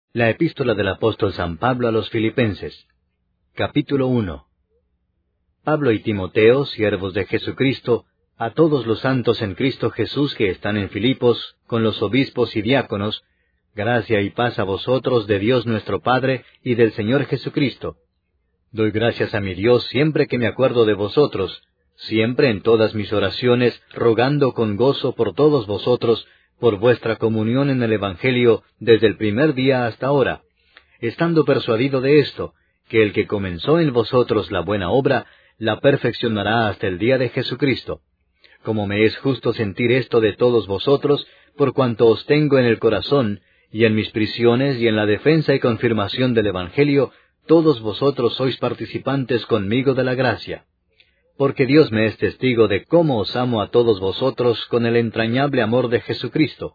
La epístola del apóstol San Pablo a los Filipenses. Capítulo 1. Pablo y Timoteo, siervos de Jesucristo, a todos los santos en Cristo Jesús que están en Filipos, con los obispos y diáconos, gracia y paz a vosotros de Dios nuestro Padre y del Señor Jesucristo. Doy gracias a mi Dios siempre que me acuerdo de vosotros, siempre en todas mis oraciones, rogando con gozo por todos vosotros, por vuestra comunión en el Evangelio desde el primer día hasta ahora, estando persuadido de esto, que el que comenzó en vosotros la buena obra, la perfeccionará hasta el día de Jesucristo. Como me es justo sentir esto de todos vosotros, por cuanto os tengo en el corazón, y en mis prisiones y en la defensa y confirmación del Evangelio, todos vosotros sois participantes conmigo de la gracia. Porque Dios me es testigo de cómo os amo a todos vosotros con el entrañable amor de Jesucristo.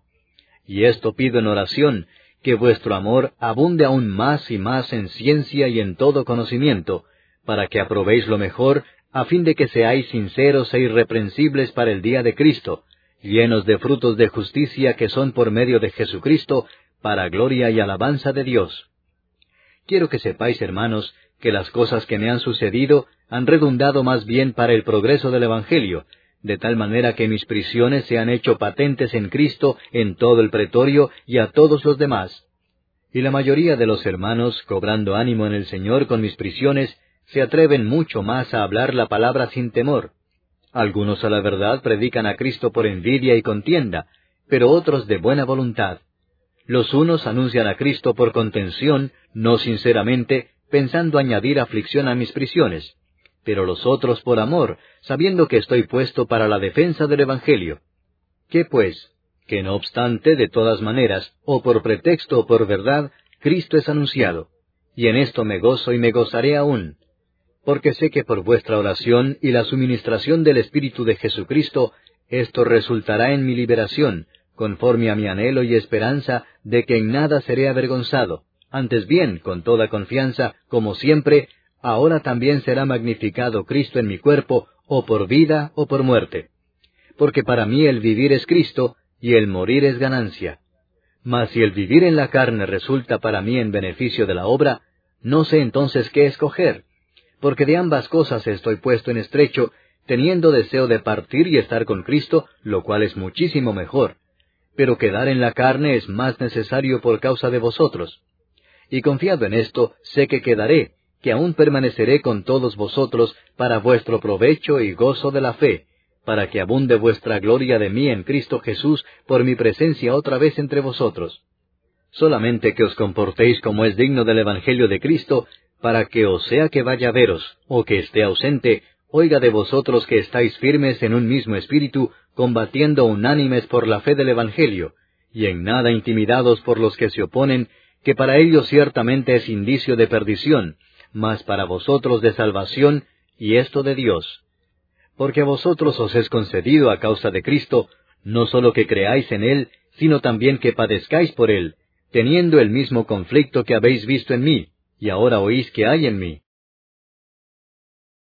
Y esto pido en oración, que vuestro amor abunde aún más y más en ciencia y en todo conocimiento, para que aprobéis lo mejor, a fin de que seáis sinceros e irreprensibles para el día de Cristo, llenos de frutos de justicia que son por medio de Jesucristo, para gloria y alabanza de Dios. Quiero que sepáis, hermanos, que las cosas que me han sucedido han redundado más bien para el progreso del Evangelio, de tal manera que mis prisiones se han hecho patentes en Cristo en todo el pretorio y a todos los demás. Y la mayoría de los hermanos, cobrando ánimo en el Señor con mis prisiones, se atreven mucho más a hablar la palabra sin temor. Algunos a la verdad predican a Cristo por envidia y contienda, pero otros de buena voluntad. Los unos anuncian a Cristo por contención, no sinceramente, pensando añadir aflicción a mis prisiones, pero los otros por amor, sabiendo que estoy puesto para la defensa del Evangelio. ¿Qué pues? Que no obstante, de todas maneras, o por pretexto o por verdad, Cristo es anunciado, y en esto me gozo y me gozaré aún, porque sé que por vuestra oración y la suministración del Espíritu de Jesucristo, esto resultará en mi liberación, conforme a mi anhelo y esperanza de que en nada seré avergonzado. Antes bien, con toda confianza, como siempre, ahora también será magnificado Cristo en mi cuerpo, o por vida o por muerte. Porque para mí el vivir es Cristo, y el morir es ganancia. Mas si el vivir en la carne resulta para mí en beneficio de la obra, no sé entonces qué escoger. Porque de ambas cosas estoy puesto en estrecho, teniendo deseo de partir y estar con Cristo, lo cual es muchísimo mejor. Pero quedar en la carne es más necesario por causa de vosotros. Y confiado en esto, sé que quedaré, que aún permaneceré con todos vosotros para vuestro provecho y gozo de la fe, para que abunde vuestra gloria de mí en Cristo Jesús por mi presencia otra vez entre vosotros. Solamente que os comportéis como es digno del Evangelio de Cristo, para que o sea que vaya a veros, o que esté ausente, oiga de vosotros que estáis firmes en un mismo espíritu, combatiendo unánimes por la fe del Evangelio, y en nada intimidados por los que se oponen, que para ellos ciertamente es indicio de perdición, mas para vosotros de salvación, y esto de Dios. Porque a vosotros os es concedido a causa de Cristo, no sólo que creáis en Él, sino también que padezcáis por Él, teniendo el mismo conflicto que habéis visto en mí, y ahora oís que hay en mí.